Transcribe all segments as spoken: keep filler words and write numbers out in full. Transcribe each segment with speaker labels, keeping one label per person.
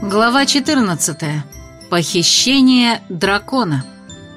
Speaker 1: Глава четырнадцатая. Похищение дракона.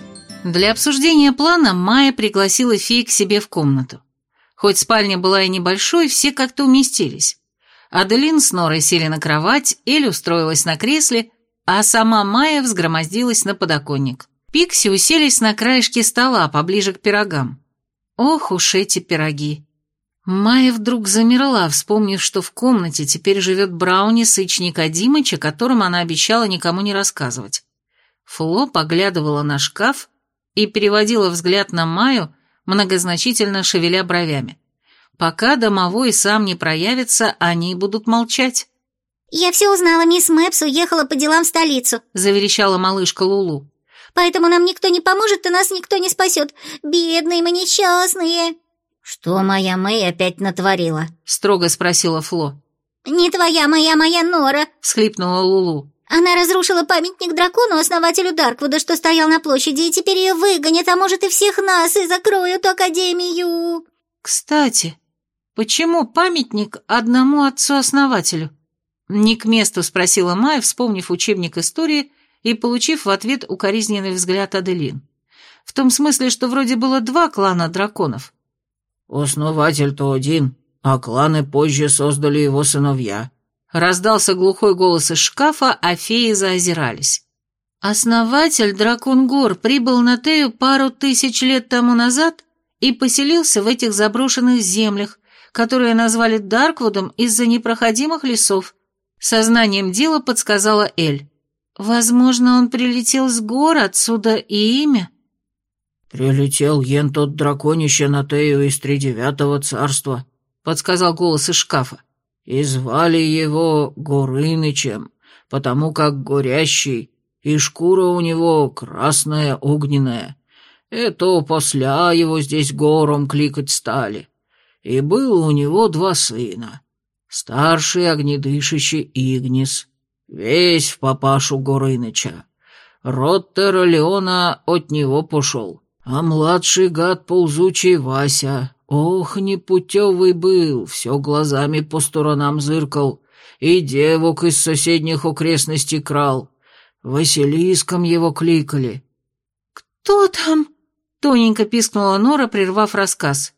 Speaker 1: Для обсуждения плана Майя пригласила фей к себе в комнату. Хоть спальня была и небольшой, все как-то уместились. Аделин с Норой сели на кровать, Эль устроилась на кресле, а сама Майя взгромоздилась на подоконник. Пикси уселись на краешке стола, поближе к пирогам. Ох уж эти пироги. Майя вдруг замерла, вспомнив, что в комнате теперь живет Брауни, сычника Димыча, которым она обещала никому не рассказывать. Фло поглядывала на шкаф и переводила взгляд на Майю, многозначительно шевеля бровями. Пока домовой сам не проявится, они будут молчать.
Speaker 2: «Я все узнала, мисс Мэпс уехала по делам в столицу», — заверещала малышка Лулу. «Поэтому нам никто не поможет, и нас никто не спасет. Бедные мы несчастные». «Что моя Мэй опять натворила?» — строго спросила Фло. «Не твоя Мэй, а моя Нора», — всхлипнула Лулу. «Она разрушила памятник дракону, основателю Дарквуда, что стоял на площади, и теперь ее выгонят, а может и всех нас, и закроют академию».
Speaker 1: «Кстати, почему памятник одному отцу-основателю?» Не к месту спросила Майя, вспомнив учебник истории и получив в ответ укоризненный взгляд Аделин. В том смысле, что вроде было два клана драконов.
Speaker 3: «Основатель-то один, а кланы позже создали его сыновья».
Speaker 1: Раздался глухой голос из шкафа, а феи заозирались. Основатель Дракон Гор прибыл на Тею пару тысяч лет тому назад и поселился в этих заброшенных землях, которые назвали Дарквудом из-за непроходимых лесов. Сознанием дела подсказала Эль. Возможно, он прилетел с гор, отсюда и имя.
Speaker 3: «Прилетел ен тот драконище на Тею из тридевятого царства», — подсказал голос из шкафа. «И звали его Горынычем, потому как горящий, и шкура у него красная огненная. Это после его здесь гором кликать стали. И было у него два сына. Старший огнедышащий Игнис, весь в папашу Горыныча. Род Терралеона от него пошел. А младший гад ползучий Вася, ох, непутевый был, все глазами по сторонам зыркал, и девок из соседних окрестностей крал. Василиском его кликали».
Speaker 1: «Кто там?» — тоненько пискнула Нора, прервав рассказ.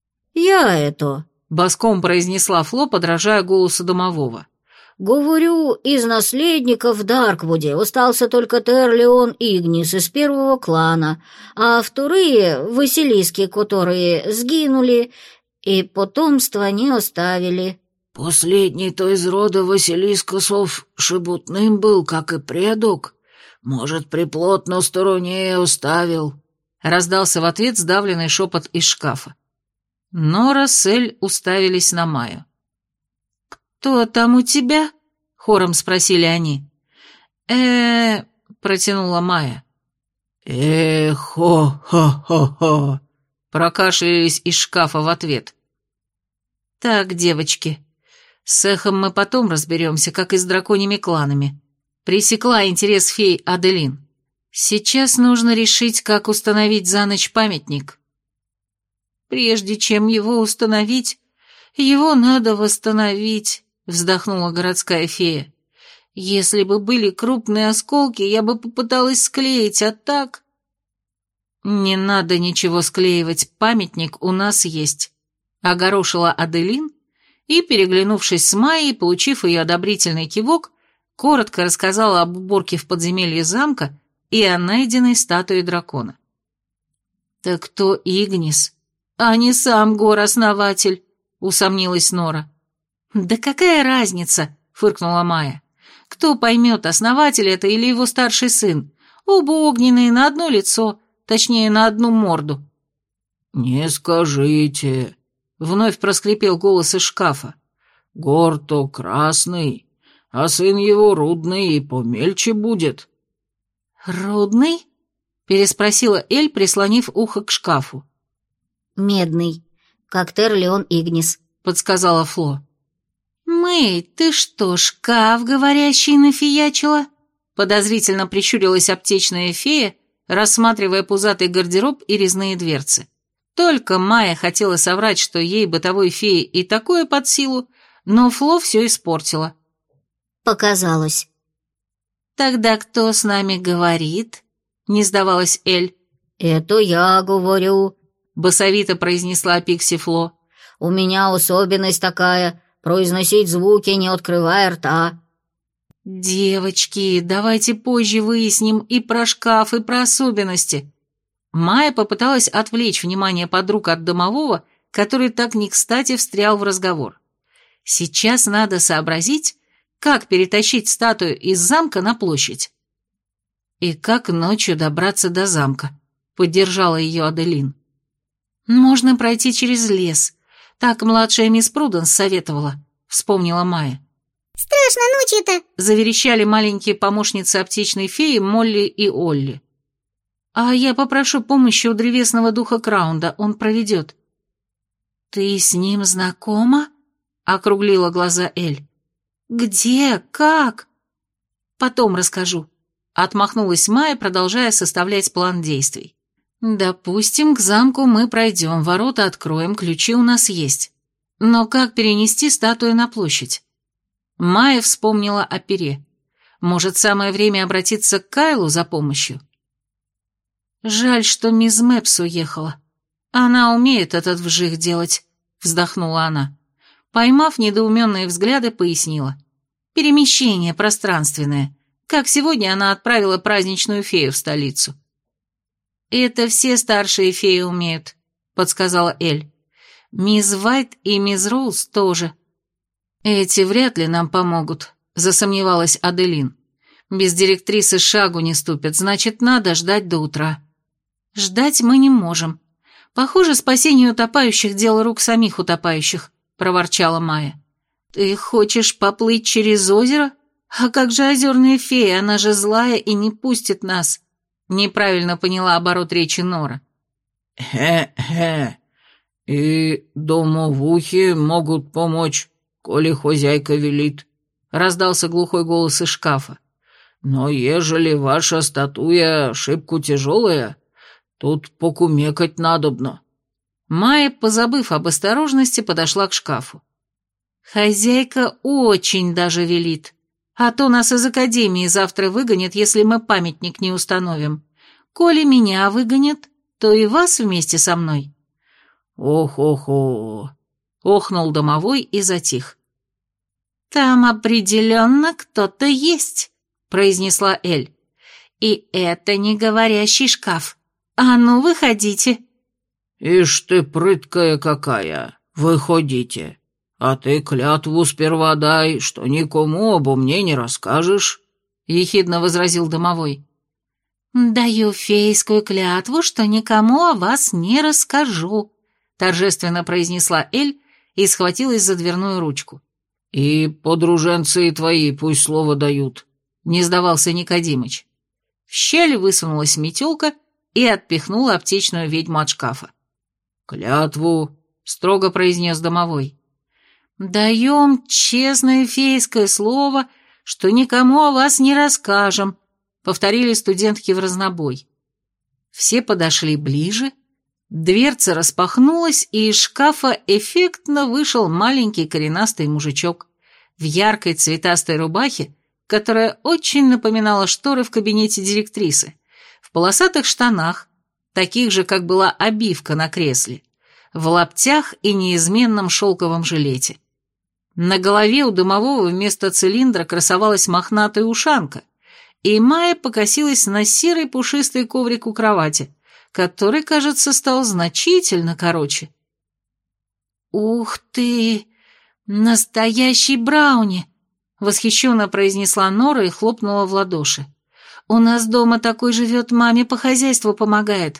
Speaker 2: «Я это», —
Speaker 1: боском произнесла Фло, подражая голосу домового.
Speaker 2: «Говорю, из наследников в Дарквуде остался только Терлеон Игнис из первого клана, а вторые — Василиски, которые сгинули и потомства не оставили».
Speaker 3: «Последний-то из рода Василискосов шебутным был, как и предок. Может, приплод на стороне оставил?» — раздался в ответ сдавленный шепот из шкафа. Нора с Эль уставились на Майю. «Кто там у тебя?» — хором спросили они. э протянула Майя. «Э-хо-хо-хо-хо», —
Speaker 1: прокашлялись из шкафа в ответ. «Так, девочки, с эхом мы потом разберемся, как и с драконьими кланами», — пресекла интерес фей Аделин. «Сейчас нужно решить, как установить за ночь памятник». «Прежде чем его установить, его надо восстановить», — вздохнула городская фея. «Если бы были крупные осколки, я бы попыталась склеить, а так...» «Не надо ничего склеивать, памятник у нас есть», — огорошила Аделин и, переглянувшись с Майей, получив ее одобрительный кивок, коротко рассказала об уборке в подземелье замка и о найденной статуе дракона. «Так кто Игнис, а не сам гор-основатель?» — усомнилась Нора. «Да какая разница?» — фыркнула Майя. «Кто поймет, основатель это или его старший сын? Оба огненные на одно лицо, точнее, на одну морду».
Speaker 3: «Не скажите», — вновь проскрипел голос из шкафа. «Гор-то красный, а сын его рудный и помельче будет».
Speaker 1: «Рудный?» — переспросила Эль, прислонив ухо к шкафу.
Speaker 2: «Медный, как Терлеон Игнис», —
Speaker 1: подсказала Фло. «Мэй, ты что, шкаф говорящий нафиячила?» Подозрительно прищурилась аптечная фея, рассматривая пузатый гардероб и резные дверцы. Только Майя хотела соврать, что ей, бытовой фее, и такое под силу, но Фло все испортила.
Speaker 2: «Показалось».
Speaker 1: «Тогда кто с нами говорит?» — не сдавалась Эль.
Speaker 2: «Это я говорю»,
Speaker 1: — басовито произнесла Пикси Фло.
Speaker 2: «У меня особенность такая — произносить звуки, не открывая рта».
Speaker 1: «Девочки, давайте позже выясним и про шкаф, и про особенности». Майя попыталась отвлечь внимание подруг от домового, который так не кстати встрял в разговор. Сейчас надо сообразить, как перетащить статую из замка на площадь. «И как ночью добраться до замка», — поддержала ее Аделин. «Можно пройти через лес. Так младшая мисс Пруденс советовала», — вспомнила Майя.
Speaker 2: «Страшно ночью-то», —
Speaker 1: заверещали маленькие помощницы аптечной феи Молли и Олли. «А я попрошу помощи у древесного духа Краунда, он проведет». «Ты с ним знакома?» — округлила глаза Эль. «Где? Как?» «Потом расскажу», — отмахнулась Майя, продолжая составлять план действий. «Допустим, к замку мы пройдем, ворота откроем, ключи у нас есть. Но как перенести статую на площадь?» Майя вспомнила о пере. Может, самое время обратиться к Кайлу за помощью? «Жаль, что мисс Мэпс уехала. Она умеет этот вжих делать», — вздохнула она. Поймав недоуменные взгляды, пояснила. «Перемещение пространственное. Как сегодня она отправила праздничную фею в столицу». «Это все старшие феи умеют», — подсказала Эль. «Мисс Вайт и мисс Роуз тоже». «Эти вряд ли нам помогут», — засомневалась Аделин. «Без директрисы шагу не ступят, значит, надо ждать до утра». «Ждать мы не можем. Похоже, спасение утопающих — дело рук самих утопающих», — проворчала Майя. «Ты хочешь поплыть через озеро? А как же озерная фея, она же злая и не пустит нас», — неправильно поняла оборот речи Нора.
Speaker 3: «Хе-хе, и домовухи могут помочь, коли хозяйка велит», — раздался глухой голос из шкафа. «Но ежели ваша статуя шибко тяжелая, тут покумекать надобно».
Speaker 1: Майя, позабыв об осторожности, подошла к шкафу. «Хозяйка очень даже велит, а то нас из академии завтра выгонят, если мы памятник не установим. Коли меня выгонят, то и вас вместе со мной».
Speaker 3: «Ох-охо», — охнул домовой и затих.
Speaker 1: «Там определенно кто-то есть», — произнесла Эль. «И это не говорящий шкаф. А ну, выходите».
Speaker 3: «Ишь ты прыткая какая, выходите. А ты клятву сперва дай, что никому обо мне не расскажешь», — ехидно возразил домовой.
Speaker 1: «Даю фейскую клятву, что никому о вас не расскажу», — торжественно произнесла Эль и схватилась за дверную ручку.
Speaker 3: «И подруженцы твои пусть слово дают», — не сдавался Никодимыч.
Speaker 1: В щель высунулась метелка и отпихнула аптечную ведьму от шкафа.
Speaker 3: «Клятву», — строго произнес домовой.
Speaker 1: «Даем честное фейское слово, что никому о вас не расскажем», — повторили студентки в разнобой. Все подошли ближе, дверца распахнулась, и из шкафа эффектно вышел маленький коренастый мужичок в яркой цветастой рубахе, которая очень напоминала шторы в кабинете директрисы, в полосатых штанах, таких же, как была обивка на кресле, в лаптях и неизменном шелковом жилете. На голове у домового вместо цилиндра красовалась мохнатая ушанка, и Майя покосилась на серый пушистый коврик у кровати, который, кажется, стал значительно короче. «Ух ты! Настоящий брауни!» — восхищенно произнесла Нора и хлопнула в ладоши. «У нас дома такой живет, маме по хозяйству помогает».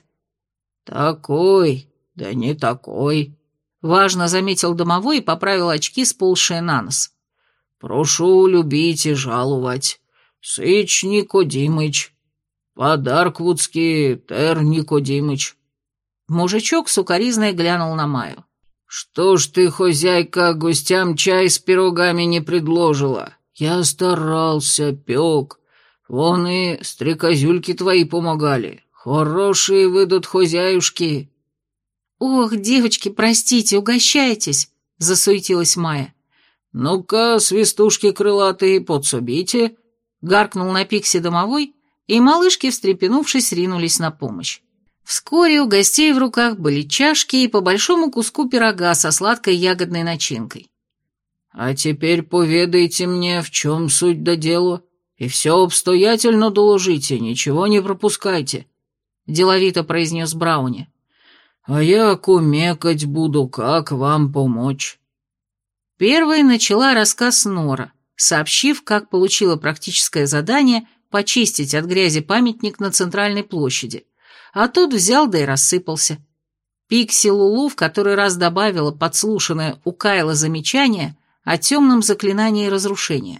Speaker 3: «Такой, да не такой», — важно заметил домовой и поправил очки, сползшие на нос. «Прошу любить и жаловать. Сыч Никодимыч. Подарквудский Тер Никодимыч».
Speaker 1: Мужичок сукоризной глянул на Майю.
Speaker 3: «Что ж ты, хозяйка, гостям чай с пирогами не предложила? Я старался, пек. Вон и стрекозюльки твои помогали. Хорошие выйдут хозяюшки».
Speaker 1: «Ох, девочки, простите, угощайтесь», — засуетилась Майя.
Speaker 3: «Ну-ка, свистушки крылатые, подсобите»,
Speaker 1: — гаркнул на Пикси домовой, и малышки, встрепенувшись, ринулись на помощь. Вскоре у гостей в руках были чашки и по большому куску пирога со сладкой ягодной начинкой.
Speaker 3: «А теперь поведайте мне, в чем суть да дело, и все обстоятельно доложите, ничего не пропускайте», — деловито произнес Брауни. «А я кумекать буду, как вам помочь».
Speaker 1: Первой начала рассказ Нора, сообщив, как получила практическое задание почистить от грязи памятник на центральной площади, а тот взял да и рассыпался. Пикси Лулу в который раз добавила подслушанное у Кайла замечание о темном заклинании разрушения.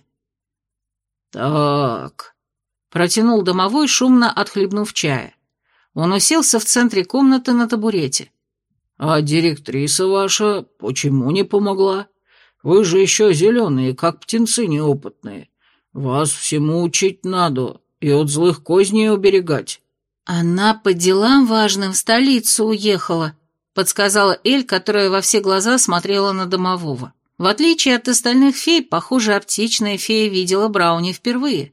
Speaker 3: «Так»,
Speaker 1: — протянул домовой, шумно отхлебнув чая. Он уселся в центре комнаты на табурете.
Speaker 3: «А директриса ваша почему не помогла? Вы же еще зеленые, как птенцы неопытные. Вас всему учить надо и от злых козней уберегать».
Speaker 1: «Она по делам важным в столицу уехала», — подсказала Эль, которая во все глаза смотрела на домового. В отличие от остальных фей, похоже, аптечная фея видела Брауни впервые.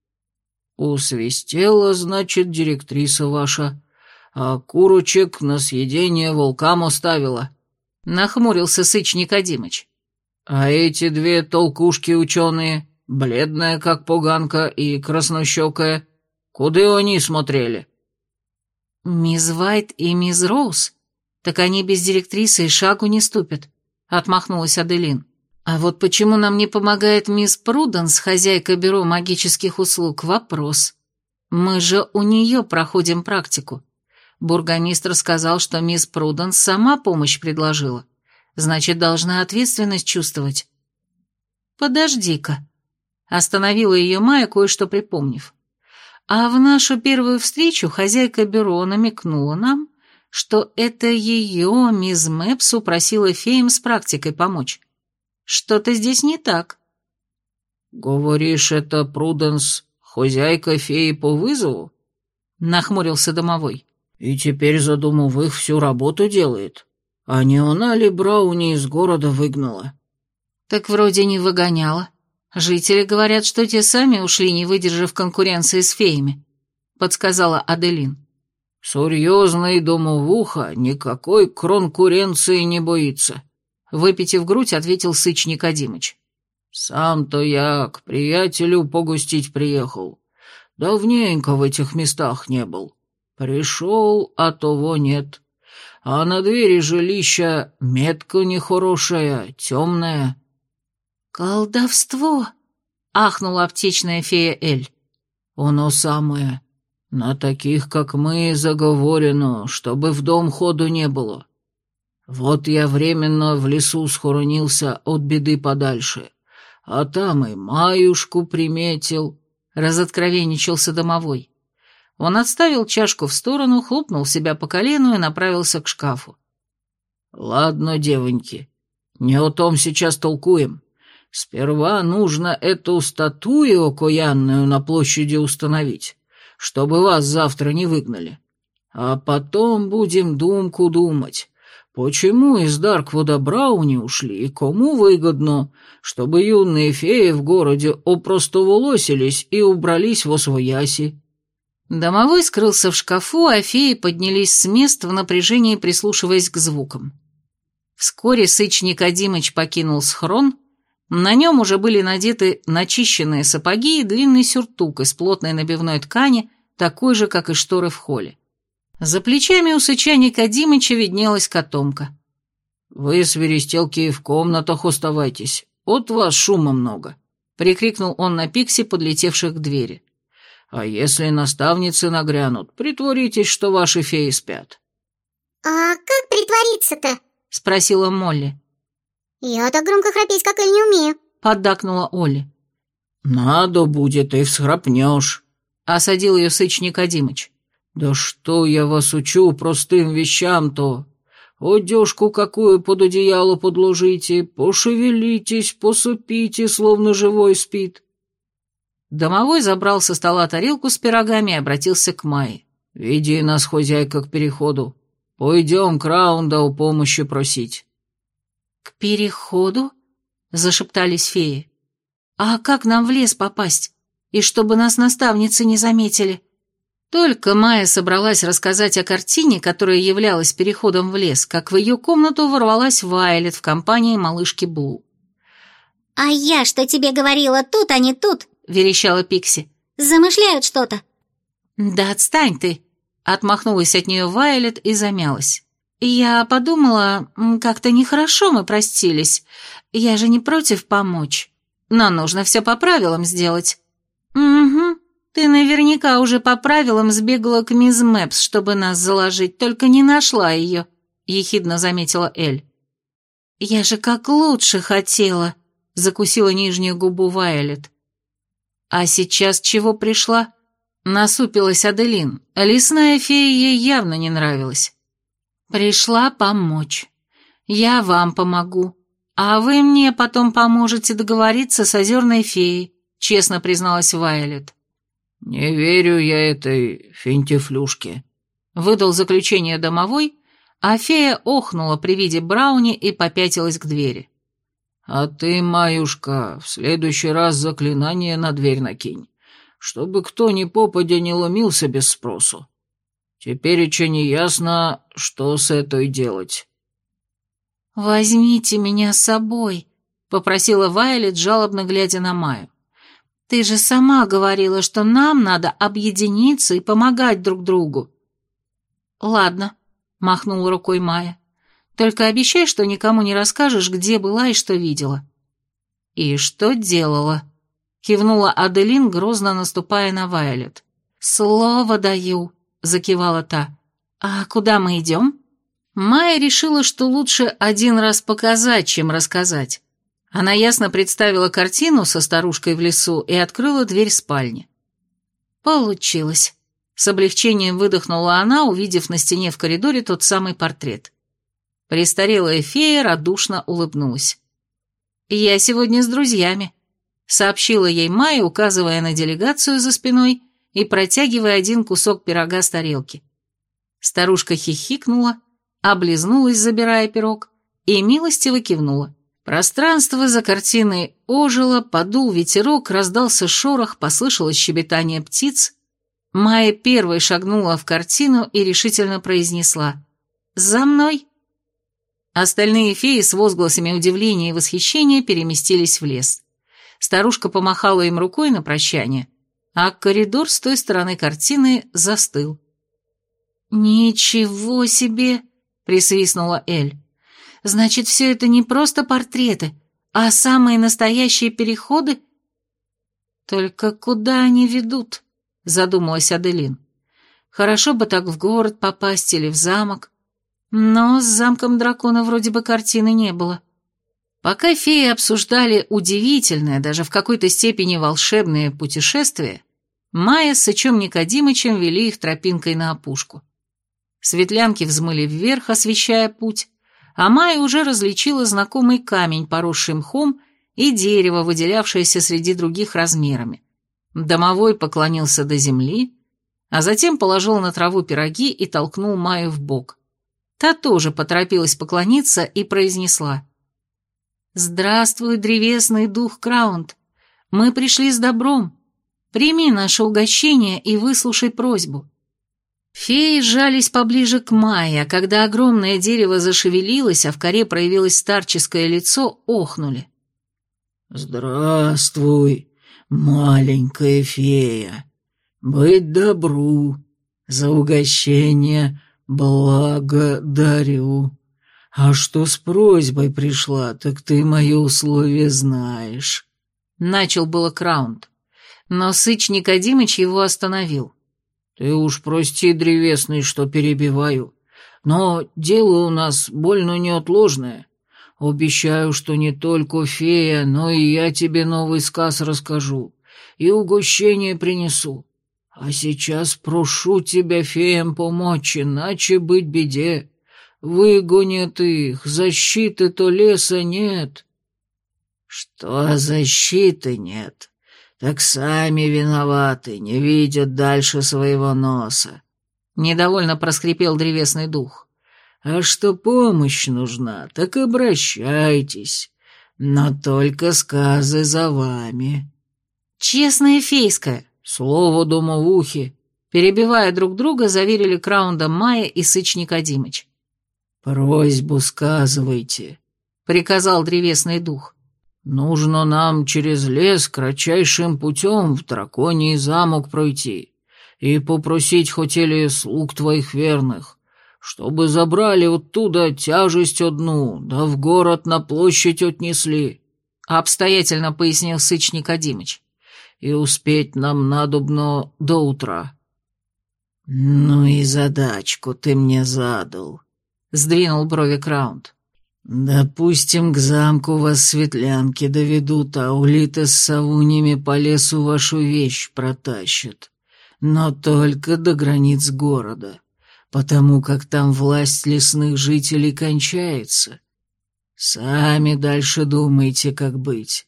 Speaker 3: «Усвистела, значит, директриса ваша, а курочек на съедение волкам оставила», — нахмурился Сыч Никодимыч. «А эти две толкушки ученые, бледная, как поганка, и краснощекая, куда они смотрели?»
Speaker 1: «Мисс Вайт и мисс Роуз? Так они без директрисы и шагу не ступят», — отмахнулась Аделин. «А вот почему нам не помогает мисс Пруденс, хозяйка бюро магических услуг, вопрос. Мы же у нее проходим практику. Бургомистр сказал, что мисс Пруденс сама помощь предложила. Значит, должна ответственность чувствовать». «Подожди-ка», — остановила ее Майя, кое-что припомнив. «А в нашу первую встречу хозяйка бюро намекнула нам, что это ее мисс Мэпс упросила феям с практикой помочь. Что-то здесь не так».
Speaker 3: «Говоришь, это Пруденс, хозяйка феи по вызову?» — нахмурился домовой. «И теперь за домовых всю работу делает? А не она ли Брауни из города выгнала?»
Speaker 1: «Так вроде не выгоняла. Жители говорят, что те сами ушли, не выдержав конкуренции с феями», — подсказала Аделин.
Speaker 3: «Серьезный домовуха никакой конкуренции не боится», — выпитив грудь, ответил Сыч Никодимыч. «Сам-то я к приятелю погостить приехал. Давненько в этих местах не был. Пришел, а того нет. А на двери жилища метка нехорошая, темная».
Speaker 1: «Колдовство!» — ахнула аптечная фея Эль.
Speaker 3: «Оно самое. На таких, как мы, заговорено, чтобы в дом ходу не было. Вот я временно в лесу схоронился от беды подальше, а там и Маюшку приметил», — разоткровенничался домовой. Он отставил чашку в сторону, хлопнул себя по колену и направился к шкафу. «Ладно, девоньки, не о том сейчас толкуем. Сперва нужно эту статую окаянную на площади установить, чтобы вас завтра не выгнали. А потом будем думку думать, почему из Дарквуда Брауни ушли и кому выгодно, чтобы юные феи в городе опростоволосились и убрались во свояси».
Speaker 1: Домовой скрылся в шкафу, а феи поднялись с мест в напряжении, прислушиваясь к звукам. Вскоре Сыч Никодимыч покинул схрон. На нем уже были надеты начищенные сапоги и длинный сюртук из плотной набивной ткани, такой же, как и шторы в холле. За плечами у Сыча Никодимыча виднелась котомка.
Speaker 3: «Вы, свиристелки, в комнатах оставайтесь, от вас шума много», — прикрикнул он на Пикси, подлетевших к двери. «А если наставницы нагрянут, притворитесь, что ваши феи спят».
Speaker 2: «А как притвориться-то?»
Speaker 1: — спросила Молли.
Speaker 2: «Я так громко храпеть, как Эль, не умею»,
Speaker 1: — поддакнула Олли.
Speaker 3: «Надо будет, и всхрапнешь», — осадил ее Сыч Никодимыч. «Да что я вас учу простым вещам-то? Одежку какую под одеяло подложите, пошевелитесь, посыпите, словно живой спит».
Speaker 1: Домовой забрал со стола тарелку с пирогами и обратился к Майе.
Speaker 3: «Веди нас, хозяйка, к переходу. Пойдем к Раунда о помощи просить».
Speaker 1: «К переходу?» — зашептались феи. «А как нам в лес попасть?» И чтобы нас наставницы не заметили. Только Майя собралась рассказать о картине, которая являлась переходом в лес, как в ее комнату ворвалась Вайолет в компании малышки Блу.
Speaker 2: «А я что тебе говорила, тут, а не тут?» —
Speaker 1: верещала Пикси.
Speaker 2: «Замышляют что-то».
Speaker 1: «Да отстань ты!» — отмахнулась от нее Вайолет и замялась. «Я подумала, как-то нехорошо мы простились. Я же не против помочь. Но нужно все по правилам сделать». «Угу. Ты наверняка уже по правилам сбегала к мисс Мэпс, чтобы нас заложить, только не нашла ее», — ехидно заметила Эль. «Я же как лучше хотела», — закусила нижнюю губу Вайолет. «А сейчас чего пришла?» — насупилась Аделин. Лесная фея ей явно не нравилась. «Пришла помочь. Я вам помогу, а вы мне потом поможете договориться с озерной феей», — честно призналась Вайолет.
Speaker 3: «Не верю я этой финтифлюшке», —
Speaker 1: выдал заключение домовой, а фея охнула при виде Брауни и попятилась к двери.
Speaker 3: «А ты, Маюшка, в следующий раз заклинание на дверь накинь, чтобы кто ни попадя не ломился без спросу. Теперь еще не ясно, что с этой делать».
Speaker 1: «Возьмите меня с собой», — попросила Вайолет, жалобно глядя на Майю. «Ты же сама говорила, что нам надо объединиться и помогать друг другу». «Ладно», — махнула рукой Майя. «Только обещай, что никому не расскажешь, где была и что видела». «И что делала?» — кивнула Аделин, грозно наступая на Вайолет. «Слово даю», — закивала та. «А куда мы идем?» Майя решила, что лучше один раз показать, чем рассказать. Она ясно представила картину со старушкой в лесу и открыла дверь спальни. «Получилось», — с облегчением выдохнула она, увидев на стене в коридоре тот самый портрет. Престарелая фея радушно улыбнулась. «Я сегодня с друзьями», — сообщила ей Майя, указывая на делегацию за спиной и протягивая один кусок пирога с тарелки. Старушка хихикнула, облизнулась, забирая пирог, и милостиво кивнула. Пространство за картиной ожило, подул ветерок, раздался шорох, послышалось щебетание птиц. Майя первой шагнула в картину и решительно произнесла: «За мной!». Остальные феи с возгласами удивления и восхищения переместились в лес. Старушка помахала им рукой на прощание, а коридор с той стороны картины застыл. «Ничего себе!» — присвистнула Эль. «Значит, все это не просто портреты, а самые настоящие переходы?» «Только куда они ведут?» — задумалась Аделин. «Хорошо бы так в город попасть или в замок, но с замком дракона вроде бы картины не было». Пока феи обсуждали удивительное, даже в какой-то степени волшебное путешествие, Майя с Сычом Никодимычем вели их тропинкой на опушку. Светлянки взмыли вверх, освещая путь, а Майя уже различила знакомый камень, поросший мхом, и дерево, выделявшееся среди других размерами. Домовой поклонился до земли, а затем положил на траву пироги и толкнул Майю в бок. Та тоже поторопилась поклониться и произнесла: «Здравствуй, древесный дух Краунд. Мы пришли с добром. Прими наше угощение и выслушай просьбу». Феи сжались поближе к Майе, а когда огромное дерево зашевелилось, а в коре проявилось старческое лицо, охнули.
Speaker 3: «Здравствуй, маленькая фея. Быть добру. За угощение благодарю. А что с просьбой пришла, так ты мои условия знаешь».
Speaker 1: Начал было Краунд, но Сыч Никодимыч его остановил.
Speaker 3: «Ты уж прости, древесный, что перебиваю, но дело у нас больно неотложное. Обещаю, что не только фея, но и я тебе новый сказ расскажу и угощение принесу. А сейчас прошу тебя феям помочь, иначе быть беде. Выгонят их, защиты-то леса нет». «Что защиты нет? Так сами виноваты, не видят дальше своего носа», — недовольно проскрипел древесный дух. «А что помощь нужна, так обращайтесь, но только сказы за вами».
Speaker 1: «Честное фейское».
Speaker 3: «Слово домовухи», —
Speaker 1: перебивая друг друга, заверили Краунда Майя и Сыч Никодимыч.
Speaker 3: «Просьбу сказывайте», — приказал древесный дух. «Нужно нам через лес кратчайшим путем в драконий замок пройти и попросить хотели слуг твоих верных, чтобы забрали оттуда тяжесть одну, да в город на площадь отнесли», — обстоятельно пояснил Сыч Никодимыч. «И успеть нам надобно до утра». «Ну и задачку ты мне задал», — сдвинул брови Краунд. «Допустим, к замку вас светлянки доведут, а улиты с совунями по лесу вашу вещь протащат. Но только до границ города, потому как там власть лесных жителей кончается. Сами дальше думайте, как быть».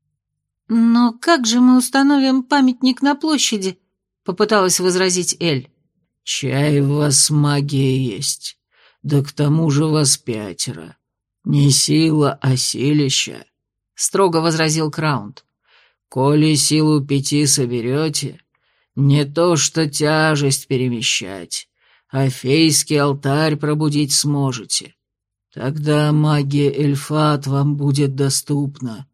Speaker 1: «Но как же мы установим памятник на площади?» — попыталась возразить Эль.
Speaker 3: «Чай в вас магия есть, да к тому же вас пятеро. Не сила, а силища», — строго возразил Краунд. «Коли силу пяти соберете, не то что тяжесть перемещать, а фейский алтарь пробудить сможете. Тогда магия Эльфат вам будет доступна».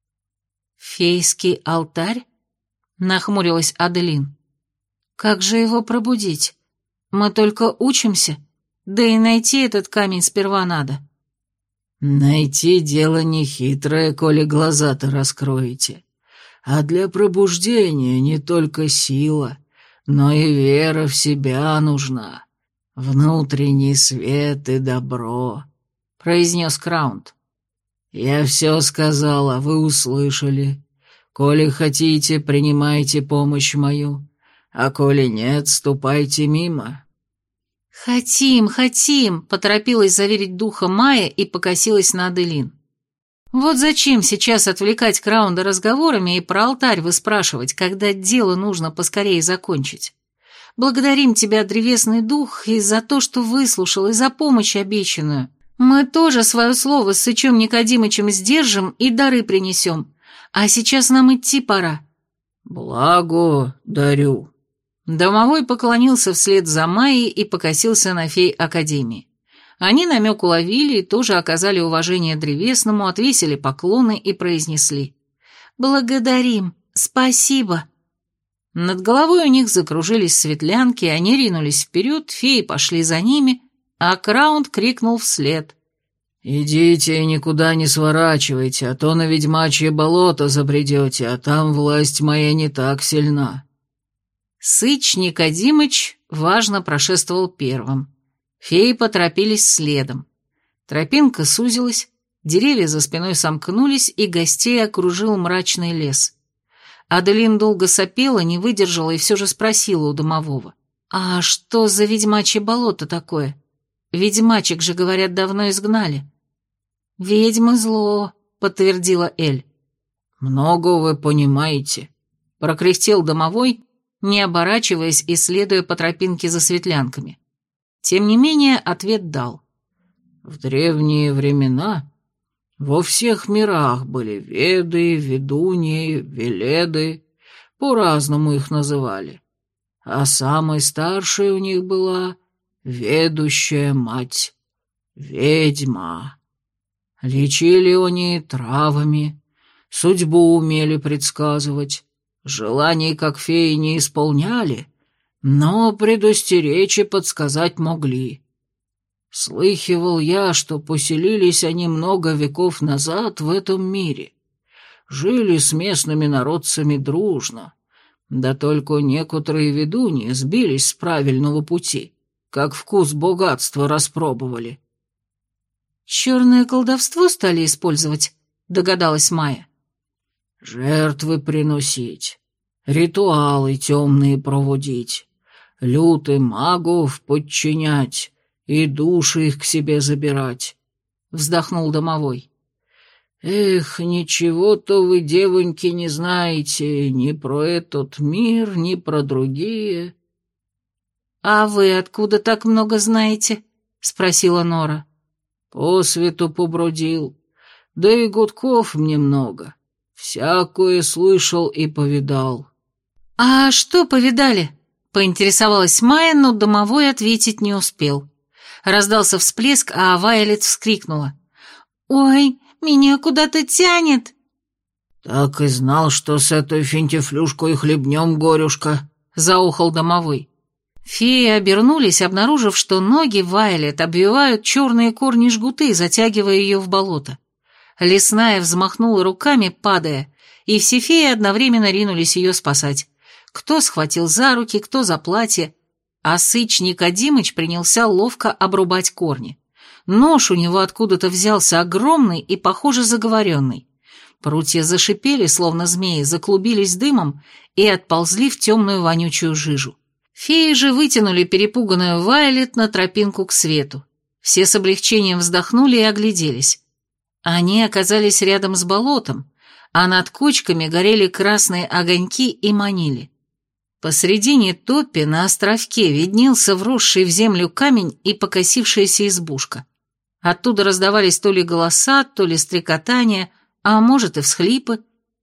Speaker 1: «Фейский алтарь?» — нахмурилась Аделин. «Как же его пробудить? Мы только учимся, да и найти этот камень сперва надо».
Speaker 3: «Найти дело нехитрое, коли глаза-то раскроете. А для пробуждения не только сила, но и вера в себя нужна. Внутренний свет и добро», — произнес Краунд. «Я все сказал, а вы услышали. Коли хотите, принимайте помощь мою, а коли нет, ступайте мимо».
Speaker 1: «Хотим, хотим», — поторопилась заверить духа Майя и покосилась на Аделин. «Вот зачем сейчас отвлекать Краунда разговорами и про алтарь выспрашивать, когда дело нужно поскорее закончить? Благодарим тебя, древесный дух, и за то, что выслушал, и за помощь обещанную. Мы тоже свое слово с Сычом Никодимычем сдержим и дары принесем. А сейчас нам идти пора».
Speaker 3: «Благо дарю».
Speaker 1: Домовой поклонился вслед за Майей и покосился на фей Академии. Они намек уловили и тоже оказали уважение древесному, отвесили поклоны и произнесли: «Благодарим, спасибо». Над головой у них закружились светлянки, они ринулись вперед, феи пошли за ними, а Краунд крикнул вслед:
Speaker 3: «Идите и никуда не сворачивайте, а то на ведьмачье болото забредете, а там власть моя не так сильна».
Speaker 1: Сыч Никодимыч важно прошествовал первым. Феи поторопились следом. Тропинка сузилась, деревья за спиной сомкнулись, и гостей окружил мрачный лес. Аделин долго сопела, не выдержала и все же спросила у домового: «А что за ведьмачье болото такое? Ведьмачек же, говорят, давно изгнали». «Ведьмы зло», — подтвердила Эль.
Speaker 3: «Много вы понимаете», — прокряхтел домовой, не оборачиваясь и следуя по тропинке за светлянками. Тем не менее, ответ дал. «В древние времена во всех мирах были веды, ведуньи, веледы, по-разному их называли, а самой старшей у них была ведущая мать, ведьма. Лечили они травами, судьбу умели предсказывать, желаний, как феи, не исполняли, но предостеречь и подсказать могли. Слыхивал я, что поселились они много веков назад в этом мире. Жили с местными народцами дружно, да только некоторые ведуньи сбились с правильного пути, как вкус богатства распробовали».
Speaker 1: «Черное колдовство стали использовать?» — догадалась Майя.
Speaker 3: «Жертвы приносить, ритуалы темные проводить, лютых магов подчинять и души их к себе забирать», — вздохнул домовой. «Эх, ничего-то вы, девоньки, не знаете ни про этот мир, ни про другие».
Speaker 1: «А вы откуда так много знаете?» — спросила Нора.
Speaker 3: «По свету побродил, да и годков мне много. всякое слышал и повидал».
Speaker 1: «А что повидали?» — поинтересовалась Майя, но домовой ответить не успел. Раздался всплеск, а Вайолет вскрикнула. «Ой, меня куда-то тянет!»
Speaker 3: «Так и знал, что с этой финтифлюшкой хлебнем, горюшка», — заохал домовой.
Speaker 1: Феи обернулись, обнаружив, что ноги Вайолет обвивают черные корни жгуты, затягивая ее в болото. Лесная взмахнула руками, падая, и все феи одновременно ринулись ее спасать. Кто схватил за руки, кто за платье, а сыч Никодимыч принялся ловко обрубать корни. Нож у него откуда-то взялся огромный и, похоже, заговоренный. Прутья зашипели, словно змеи, заклубились дымом и отползли в темную вонючую жижу. Феи же вытянули перепуганную Вайолет на тропинку к свету. Все с облегчением вздохнули и огляделись. Они оказались рядом с болотом, а над кочками горели красные огоньки и манили. Посредине топи на островке виднелся вросший в землю камень и покосившаяся избушка. Оттуда раздавались то ли голоса, то ли стрекотания, а может и всхлипы.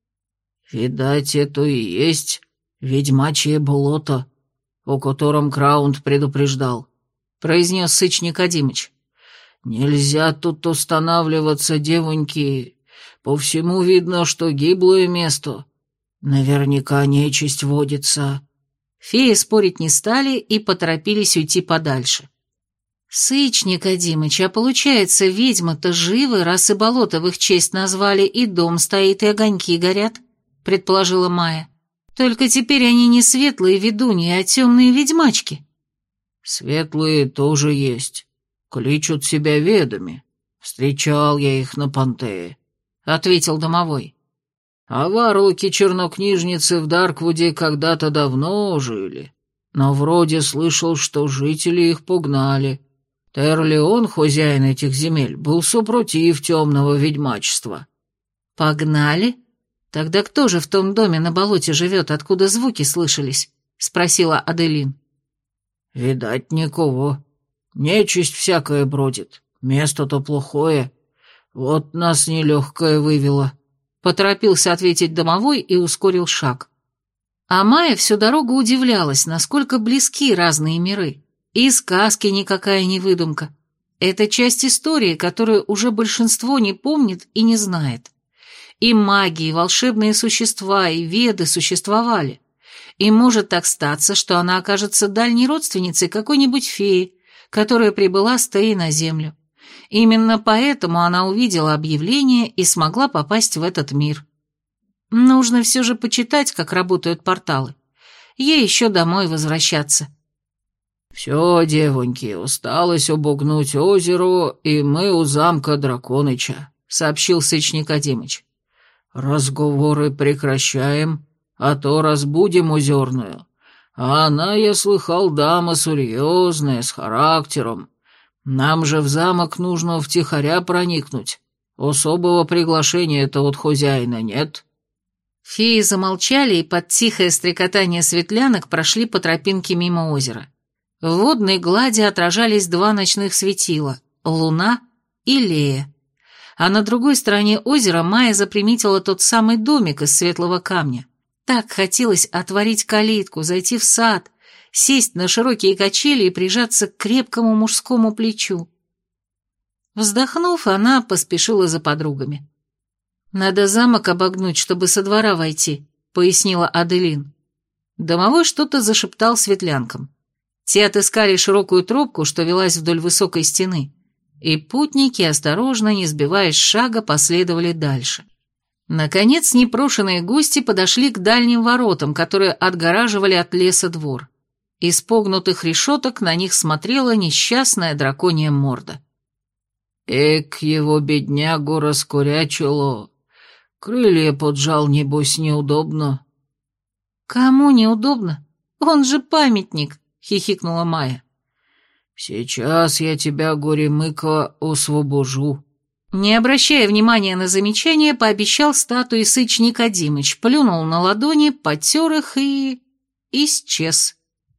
Speaker 3: «Видать, это и есть ведьмачье болото, о котором Краунд предупреждал», — произнес сыч Никодимыч. «Нельзя тут останавливаться, девоньки. По всему видно, что гиблое место. Наверняка нечисть водится».
Speaker 1: Феи спорить не стали и поторопились уйти подальше. «Сыч Никодимыч, а получается, ведьмы-то живы, раз и болото в их честь назвали, и дом стоит, и огоньки горят», — предположила Майя. «Только теперь они не светлые ведуньи, а темные ведьмачки».
Speaker 3: «Светлые тоже есть. Кличут себя ведами. Встречал я их на Пантее», — ответил домовой. «А варлоки-чернокнижницы в Дарквуде когда-то давно жили, но вроде слышал, что жители их пугнали. Терлеон, хозяин этих земель, был супротив темного ведьмачества».
Speaker 1: «Погнали? Тогда кто же в том доме на болоте живет, откуда звуки слышались?» — спросила Аделин.
Speaker 3: «Видать, никого. Нечисть всякая бродит. Место-то плохое. Вот нас нелегкое вывело».
Speaker 1: Поторопился ответить домовой и ускорил шаг. А Майя всю дорогу удивлялась, насколько близки разные миры. И сказки никакая не выдумка. Это часть истории, которую уже большинство не помнит и не знает. И маги, и волшебные существа, и веды существовали. И может так статься, что она окажется дальней родственницей какой-нибудь феи, которая прибыла с Теей на землю. Именно поэтому она увидела объявление и смогла попасть в этот мир. Нужно все же почитать, как работают порталы. Ей еще домой возвращаться.
Speaker 3: «Все, девоньки, усталось обогнуть озеро, и мы у замка Драконыча», — сообщил сыч Никодимыч. «Разговоры прекращаем, а то разбудим озерную. А она, я слыхал, дама серьезная, с характером. Нам же в замок нужно втихаря проникнуть. Особого приглашения-то от хозяина нет».
Speaker 1: Феи замолчали и под тихое стрекотание светлянок прошли по тропинке мимо озера. В водной глади отражались два ночных светила — Луна и Лея. А на другой стороне озера Майя заприметила тот самый домик из светлого камня. Так хотелось отворить калитку, зайти в сад, сесть на широкие качели и прижаться к крепкому мужскому плечу. Вздохнув, она поспешила за подругами. «Надо замок обогнуть, чтобы со двора войти», — пояснила Аделин. Домовой что-то зашептал светлянкам. Те отыскали широкую тропку, что велась вдоль высокой стены, и путники, осторожно, не сбиваясь с шага, последовали дальше. Наконец, непрошеные гости подошли к дальним воротам, которые отгораживали от леса двор. Из погнутых решеток на них смотрела несчастная драконья морда.
Speaker 3: «Эк, его беднягу раскурячило. Крылья поджал, небось, неудобно».
Speaker 1: «Кому неудобно? Он же памятник», — хихикнула Майя.
Speaker 3: «Сейчас я тебя, горе-мыка, освобожу».
Speaker 1: Не обращая внимания на замечание, пообещал статуе сыч Никодимыч, плюнул на ладони, потер их и... исчез.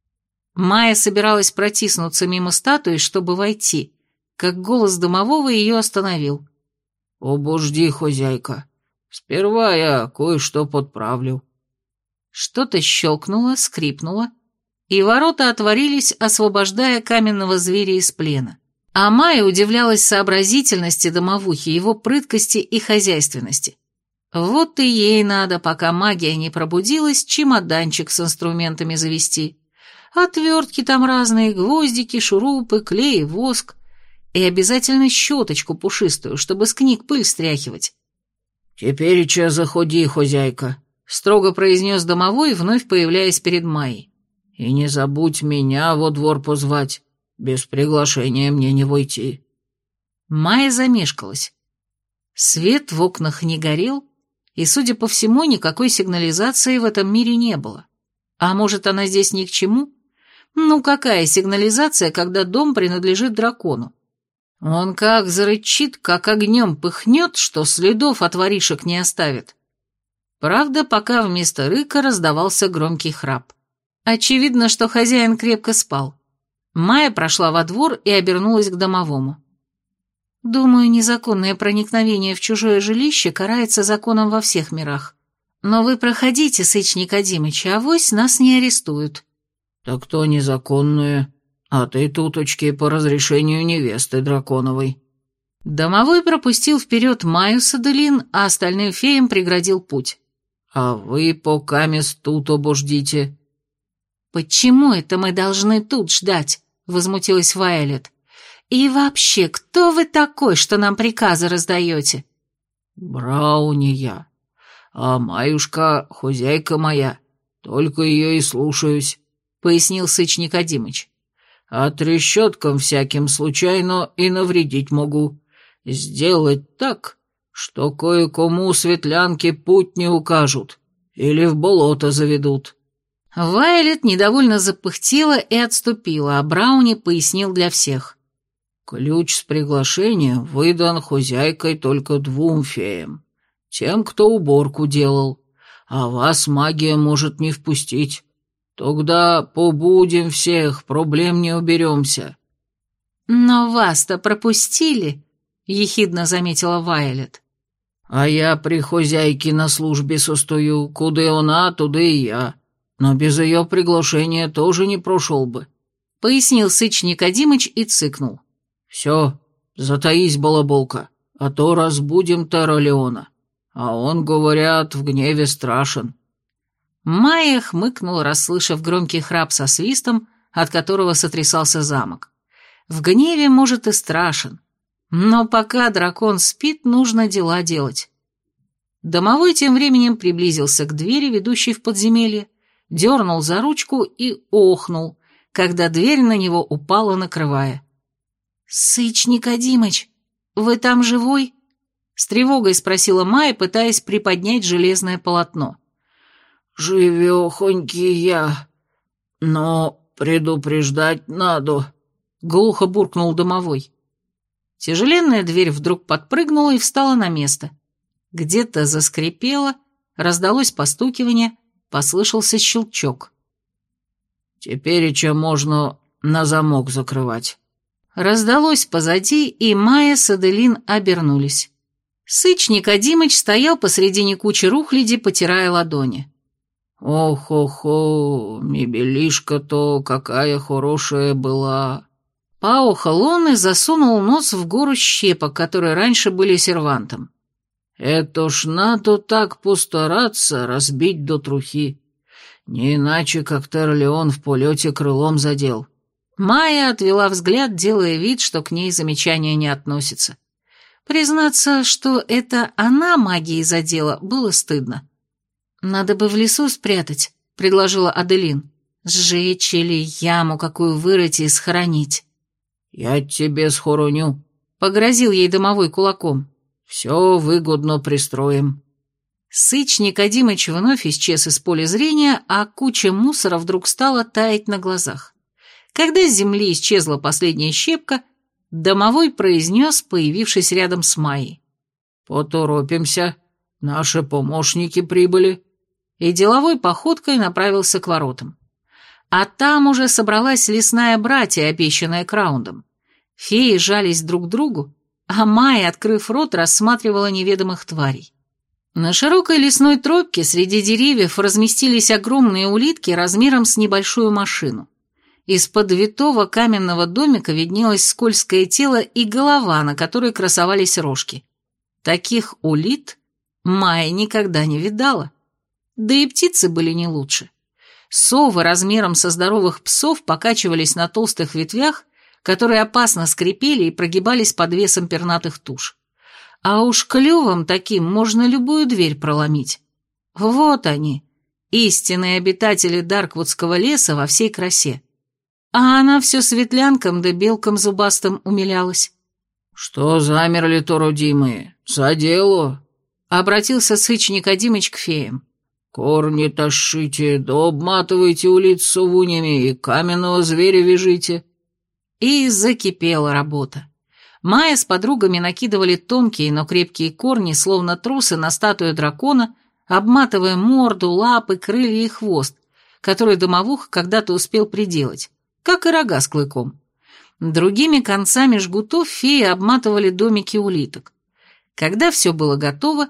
Speaker 1: Майя собиралась протиснуться мимо статуи, чтобы войти, как голос домового ее остановил.
Speaker 3: «Обожди, хозяйка, Сперва я кое-что подправлю».
Speaker 1: Что-то щелкнуло, скрипнуло, и ворота отворились, освобождая каменного зверя из плена. А Майя удивлялась сообразительности домовухи, его прыткости и хозяйственности. Вот и ей надо, пока магия не пробудилась, чемоданчик с инструментами завести. Отвертки там разные, гвоздики, шурупы, клей, воск. И обязательно щеточку пушистую, чтобы с книг пыль стряхивать.
Speaker 3: «Тепереча заходи, хозяйка», — строго произнес домовой, вновь появляясь перед Майей. «И не забудь меня во двор позвать. Без приглашения мне не войти».
Speaker 1: Майя замешкалась. Свет в окнах не горел, и, судя по всему, никакой сигнализации в этом мире не было. А может, она здесь ни к чему? Ну, какая сигнализация, когда дом принадлежит дракону? Он как зарычит, как огнем пыхнет, что следов от воришек не оставит. Правда, пока вместо рыка раздавался громкий храп. Очевидно, что хозяин крепко спал. Майя прошла во двор и обернулась к домовому. «Думаю, незаконное проникновение в чужое жилище карается законом во всех мирах. Но вы проходите, Сыч Никодимыч, авось нас не арестуют».
Speaker 3: «Так то незаконное, а ты туточки по разрешению невесты драконовой».
Speaker 1: Домовой пропустил вперед Майю с Аделин, а остальным феям преградил путь.
Speaker 3: «А вы покамест тут обождите».
Speaker 1: «Почему это мы должны тут ждать?» — возмутилась Вайолет. «И вообще, кто вы такой, что нам приказы раздаете?»
Speaker 3: «Брауни я, а Маюшка хозяйка моя, только ее и слушаюсь», — пояснил Сыч Никодимыч. «А трещоткам всяким случайно и навредить могу. Сделать так, что кое-кому светлянки путь не укажут или в болото заведут».
Speaker 1: Вайолет недовольно запыхтела и отступила, а Брауни пояснил для всех.
Speaker 3: «Ключ с приглашением выдан хозяйкой только двум феям, тем, кто уборку делал, а вас магия может не впустить. Тогда побудем всех, проблем не уберемся».
Speaker 1: «Но вас-то пропустили?» — ехидно заметила Вайолет.
Speaker 3: «А я при хозяйке на службе состою, куда она, туда и я, но без ее приглашения тоже не прошел бы», — пояснил Сыч Никодимыч и цыкнул. «Все, затаись, балаболка, а то разбудим Тера Леона, а он, говорят, в гневе страшен».
Speaker 1: Майя хмыкнула, расслышав громкий храп со свистом, от которого сотрясался замок. В гневе, может, и страшен, но пока дракон спит, нужно дела делать. Домовой тем временем приблизился к двери, ведущей в подземелье, дернул за ручку и охнул, когда дверь на него упала, накрывая. «Сыч Никодимыч, вы там живой?» — с тревогой спросила Майя, пытаясь приподнять железное полотно.
Speaker 3: «Живехоньки я, но предупреждать надо», — глухо буркнул домовой.
Speaker 1: Тяжеленная дверь вдруг подпрыгнула и встала на место. Где-то заскрипело, раздалось постукивание, послышался щелчок.
Speaker 3: «Тепереча можно на замок закрывать».
Speaker 1: Раздалось позади, и Майя с Аделин обернулись. Сыч Никодимыч стоял посредине кучи рухляди, потирая ладони.
Speaker 3: «Ох-охо, мебелишка-то какая хорошая была!»
Speaker 1: Поохал он и засунул нос в гору щепок, которые раньше были сервантом.
Speaker 3: «Это ж надо так постараться разбить до трухи. Не иначе, как Тер Леон в полете крылом задел».
Speaker 1: Майя отвела взгляд, делая вид, что к ней замечания не относится. Признаться, что это она магией задела, было стыдно. «Надо бы в лесу спрятать», — предложила Аделин. «Сжечь или яму какую вырыть и схоронить».
Speaker 3: «Я тебе схороню», —
Speaker 1: погрозил ей домовой кулаком.
Speaker 3: «Все выгодно пристроим».
Speaker 1: Сыч Никодимыч вновь исчез из поля зрения, а куча мусора вдруг стала таять на глазах. Когда с земли исчезла последняя щепка, домовой произнес, появившись рядом с Майей.
Speaker 3: «Поторопимся, наши помощники прибыли».
Speaker 1: И деловой походкой направился к воротам. А там уже собралась лесная братья, обещанная Краундом. Феи жались друг к другу, а Майя, открыв рот, рассматривала неведомых тварей. На широкой лесной тропке среди деревьев разместились огромные улитки размером с небольшую машину. Из-под витого каменного домика виднелось скользкое тело и голова, на которой красовались рожки. Таких улит Майя никогда не видала. Да и птицы были не лучше. Совы размером со здоровых псов покачивались на толстых ветвях, которые опасно скрипели и прогибались под весом пернатых туш. А уж клювом таким можно любую дверь проломить. Вот они, истинные обитатели Дарквудского леса во всей красе. А она все светлянкам да белкам зубастым умилялась.
Speaker 3: «Что замерли-то, родимые? За дело?» — обратился Сыч Никодимыч к феям. «Корни тащите, да обматывайте улиц сувунями и каменного зверя вяжите».
Speaker 1: И закипела работа. Майя с подругами накидывали тонкие, но крепкие корни, словно трусы на статую дракона, обматывая морду, лапы, крылья и хвост, который домовух когда-то успел приделать, как и рога с клыком. Другими концами жгутов феи обматывали домики улиток. Когда все было готово,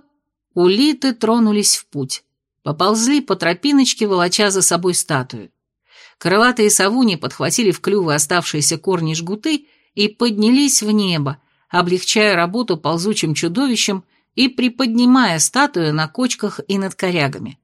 Speaker 1: улиты тронулись в путь, поползли по тропиночке, волоча за собой статую. Крылатые совуни подхватили в клювы оставшиеся корни жгуты и поднялись в небо, облегчая работу ползучим чудовищем и приподнимая статую на кочках и над корягами.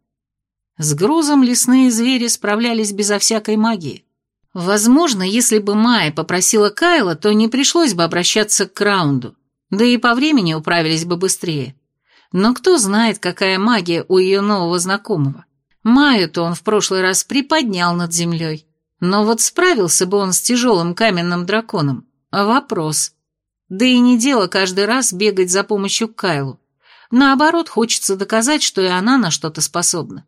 Speaker 1: С грузом лесные звери справлялись безо всякой магии. Возможно, если бы Майя попросила Кайла, то не пришлось бы обращаться к Краунду, да и по времени управились бы быстрее. Но кто знает, какая магия у ее нового знакомого. Майю-то он в прошлый раз приподнял над землей, но вот справился бы он с тяжелым каменным драконом. Вопрос. Да и не дело каждый раз бегать за помощью к Кайлу. Наоборот, хочется доказать, что и она на что-то способна.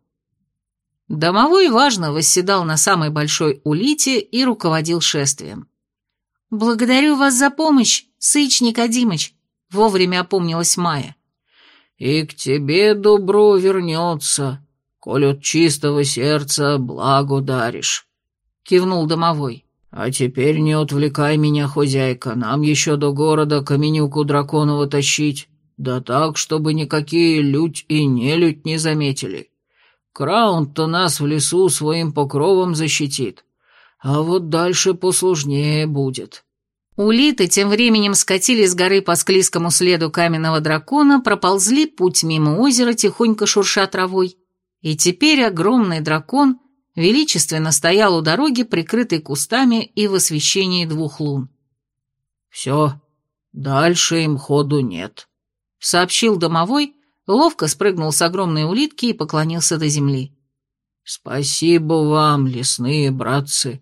Speaker 1: Домовой важно восседал на самой большой улите и руководил шествием. «Благодарю вас за помощь, Сыч Никодимыч», — вовремя опомнилась Майя.
Speaker 3: «И к тебе добро вернется, коль от чистого сердца благо даришь», — кивнул домовой. «А теперь не отвлекай меня, хозяйка, нам еще до города каменюку драконову тащить, да так, чтобы никакие лють и нелють не заметили. Краунд-то нас в лесу своим покровом защитит, а вот дальше посложнее будет».
Speaker 1: Улиты тем временем скатили с горы по склизкому следу каменного дракона, проползли путь мимо озера, тихонько шурша травой, и теперь огромный дракон величественно стоял у дороги, прикрытый кустами и в освещении двух лун.
Speaker 3: «Все, дальше им ходу нет», — сообщил домовой, ловко спрыгнул с огромной улитки и поклонился до земли. «Спасибо вам, лесные братцы».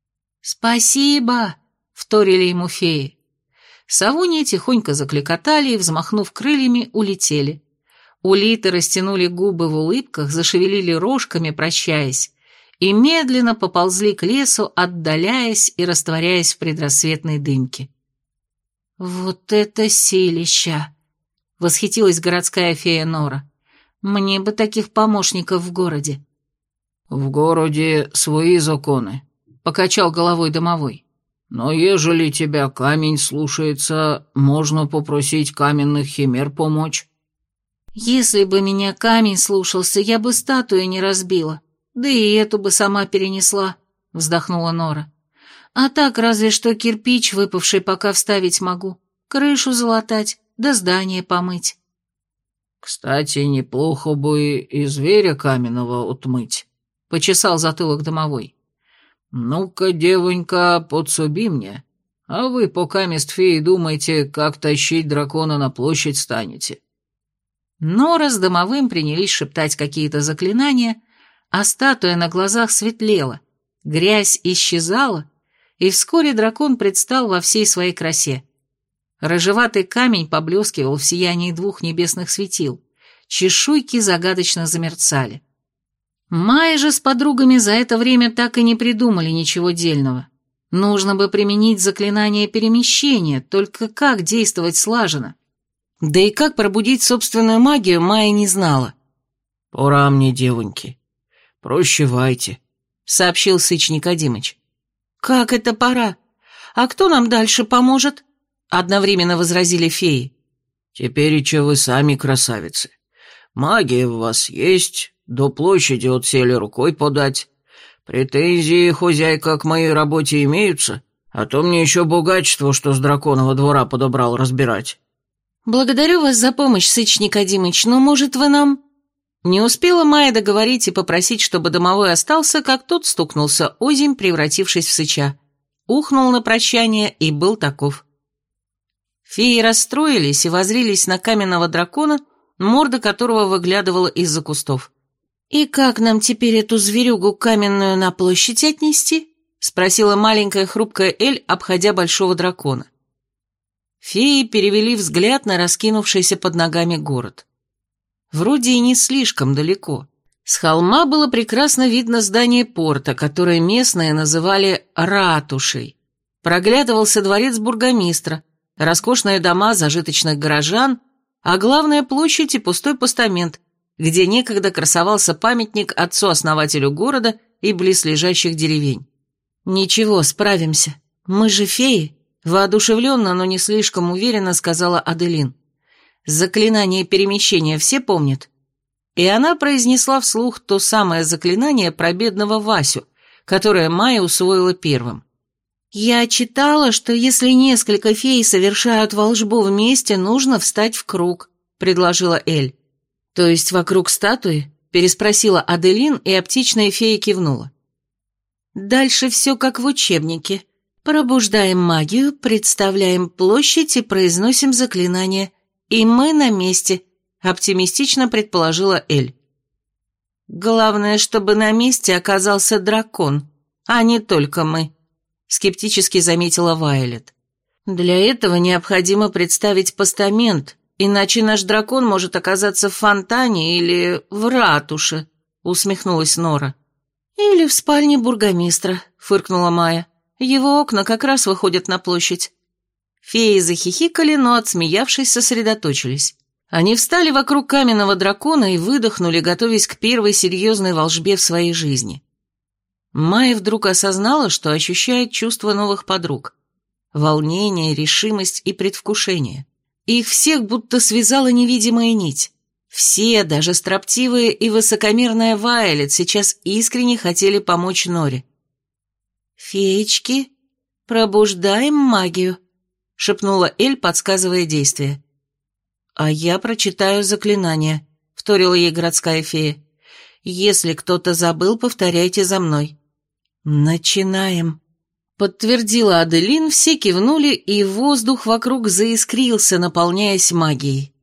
Speaker 1: «Спасибо», — вторили ему феи. Совуньи тихонько закликотали и, взмахнув крыльями, улетели. Улиты растянули губы в улыбках, зашевелили рожками, прощаясь, и медленно поползли к лесу, отдаляясь и растворяясь в предрассветной дымке. «Вот это силища!» — восхитилась городская фея Нора. «Мне бы таких помощников в городе».
Speaker 3: «В городе свои законы», — покачал головой домовой. «Но ежели тебя камень слушается, можно попросить каменных химер помочь».
Speaker 1: «Если бы меня камень слушался, я бы статую не разбила, да и эту бы сама перенесла», — вздохнула Нора. «А так разве что кирпич, выпавший, пока вставить могу, крышу залатать, да здание помыть».
Speaker 3: «Кстати, неплохо бы и зверя каменного отмыть», — почесал затылок домовой. «Ну-ка, девонька, подсуби мне, а вы, покамест феи, думайте, как тащить дракона на площадь станете».
Speaker 1: Нора с домовым принялись шептать какие-то заклинания, а статуя на глазах светлела, грязь исчезала, и вскоре дракон предстал во всей своей красе. Рыжеватый камень поблескивал в сиянии двух небесных светил, чешуйки загадочно замерцали. Майя же с подругами за это время так и не придумали ничего дельного. Нужно бы применить заклинание перемещения, только как действовать слаженно? Да и как пробудить собственную магию, Майя не знала.
Speaker 3: «Пора мне, девоньки. Прощавайте», — сообщил Сыч Никодимыч.
Speaker 1: «Как это пора? А кто нам дальше поможет?» — одновременно возразили феи.
Speaker 3: «Теперича вы сами красавицы. Магия в вас есть, до площади от сели рукой подать. Претензии, хозяйка, к моей работе имеются, а то мне еще богатство, что с драконового двора подобрал, разбирать».
Speaker 1: «Благодарю вас за помощь, Сыч Никодимыч, но, может, вы нам...» Не успела Майя договорить и попросить, чтобы домовой остался, как тот стукнулся озимь, превратившись в сыча. Ухнул на прощание и был таков. Феи расстроились и воззрились на каменного дракона, морда которого выглядывала из-за кустов. «И как нам теперь эту зверюгу каменную на площадь отнести?» — спросила маленькая хрупкая Эль, обходя большого дракона. Феи перевели взгляд на раскинувшийся под ногами город. Вроде и не слишком далеко. С холма было прекрасно видно здание порта, которое местные называли ратушей. Проглядывался дворец бургомистра, роскошные дома зажиточных горожан, а главная площадь и пустой постамент, где некогда красовался памятник отцу-основателю города и близлежащих деревень. «Ничего, справимся. Мы же феи», — воодушевленно, но не слишком уверенно сказала Аделин. «Заклинание перемещения все помнят?» И она произнесла вслух то самое заклинание про бедного Васю, которое Майя усвоила первым. «Я читала, что если несколько фей совершают волшбу вместе, нужно встать в круг», — предложила Эль. «То есть вокруг статуи?» — переспросила Аделин, и оптичная фея кивнула. «Дальше все как в учебнике. Пробуждаем магию, представляем площадь и произносим заклинание. И мы на месте», — оптимистично предположила Эль. «Главное, чтобы на месте оказался дракон, а не только мы», — скептически заметила Вайолет. «Для этого необходимо представить постамент, иначе наш дракон может оказаться в фонтане или в ратуше», — усмехнулась Нора. «Или в спальне бургомистра», — фыркнула Майя. «Его окна как раз выходят на площадь». Феи захихикали, но, отсмеявшись, сосредоточились. Они встали вокруг каменного дракона и выдохнули, готовясь к первой серьезной волшбе в своей жизни. Майя вдруг осознала, что ощущает чувства новых подруг. Волнение, решимость и предвкушение. Их всех будто связала невидимая нить. Все, даже строптивые и высокомерная Вайолет, сейчас искренне хотели помочь Норе. «Феечки, пробуждаем магию», — шепнула Эль, подсказывая действие. «А я прочитаю заклинание», — вторила ей городская фея. «Если кто-то забыл, повторяйте за мной». «Начинаем», — подтвердила Аделин, все кивнули, и воздух вокруг заискрился, наполняясь магией.